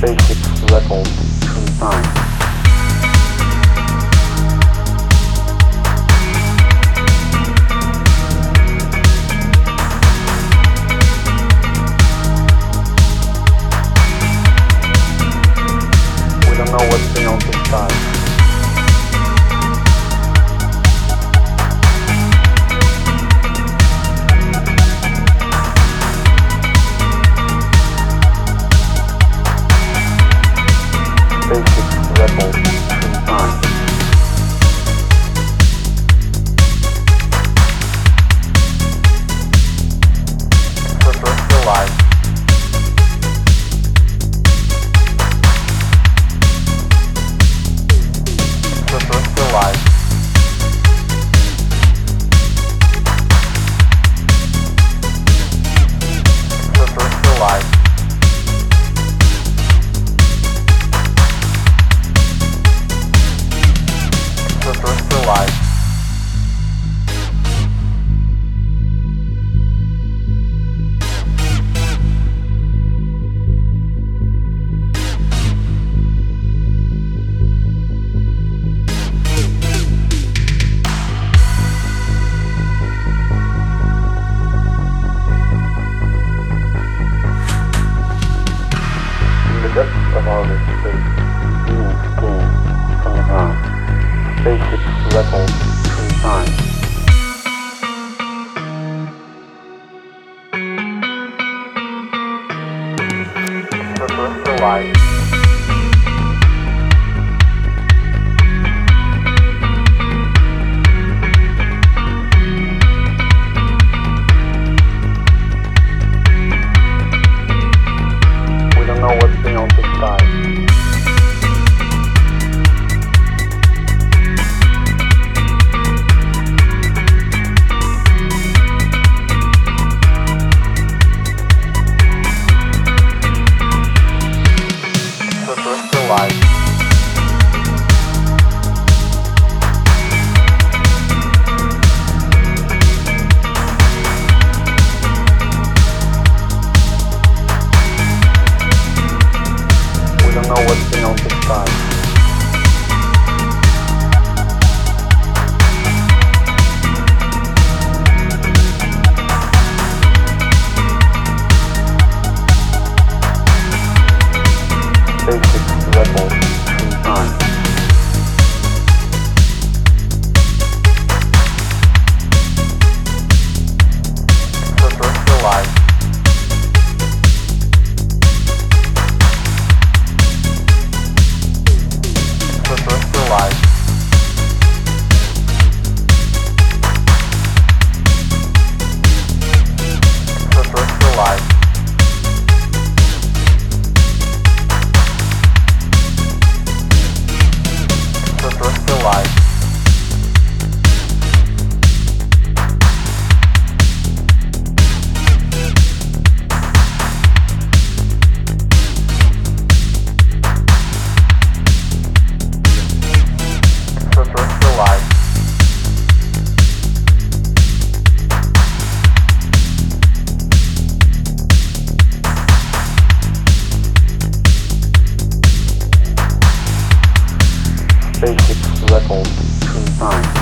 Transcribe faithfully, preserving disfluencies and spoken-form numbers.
Basic level combined. We don't know what's beyond the sky. Basic level combined. Extraterrestrial life. Extraterrestrial life. Extraterrestrial life. Extraterrestrial life. In the depths of outer space, beings gain from the ground. Basic level combined. Extraterrestrial life. We don't know what's beyond the sky. Extraterrestrial life. We don't know what's beyond the sky. Basic level combined. Extraterrestrial life. Extraterrestrial life. Extraterrestrial life. Extraterrestrial life. Extraterrestrial life. Basic level combined.